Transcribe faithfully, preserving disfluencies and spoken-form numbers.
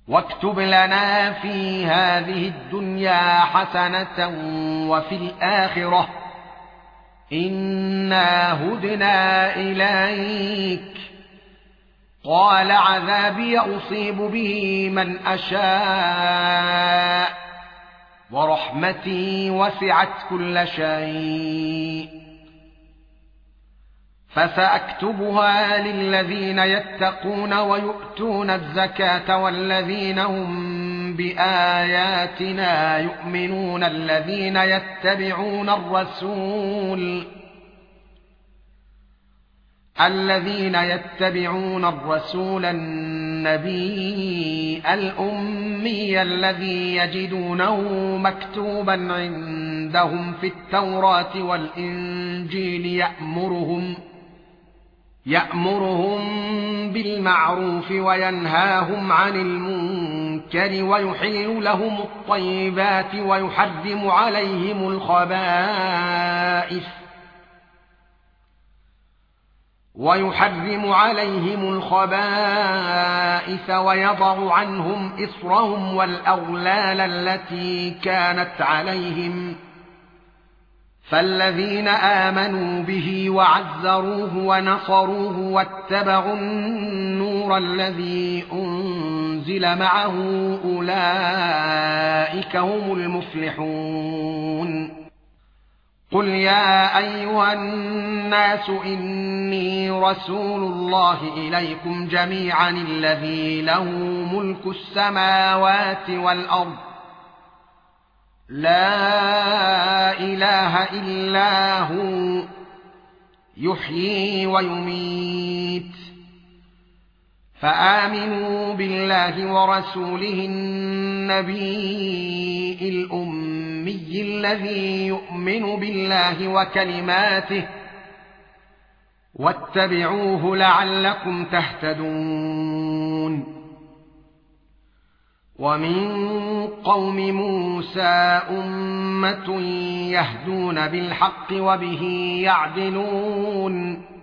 واكتب لنا في هذه الدنيا حسنة وفي الآخرة إنا هدنا إليك. قال عذابي أصيب به من أشاء ورحمتي وسعت كل شيء فسأكتبها للذين يتقون ويؤتون الزكاة والذين هم بآياتنا يؤمنون الذين يتبعون الرسول الذين يتبعون الرسول النبي الأمي الذي يجدونه مكتوبا عندهم في التوراة والإنجيل يأمرهم يأمرهم بالمعروف وينهاهم عن المنكر ويحل لهم الطيبات ويحرم عليهم الخبائث ويحرم عليهم الخبائث ويضع عنهم إصرهم والأغلال التي كانت عليهم فالذين آمنوا به وعزروه ونصروه واتبعوا النور الذي أنزل معه أولئك هم المفلحون. قل يا أيها الناس إني رسول الله إليكم جميعا الذي له ملك السماوات والأرض لا إله إلا هو يحيي ويميت فآمنوا بالله ورسوله النبي الأمي الذي يؤمن بالله وكلماته واتبعوه لعلكم تهتدون. ومن قوم موسى أمة يهدون بالحق وبه يعدلون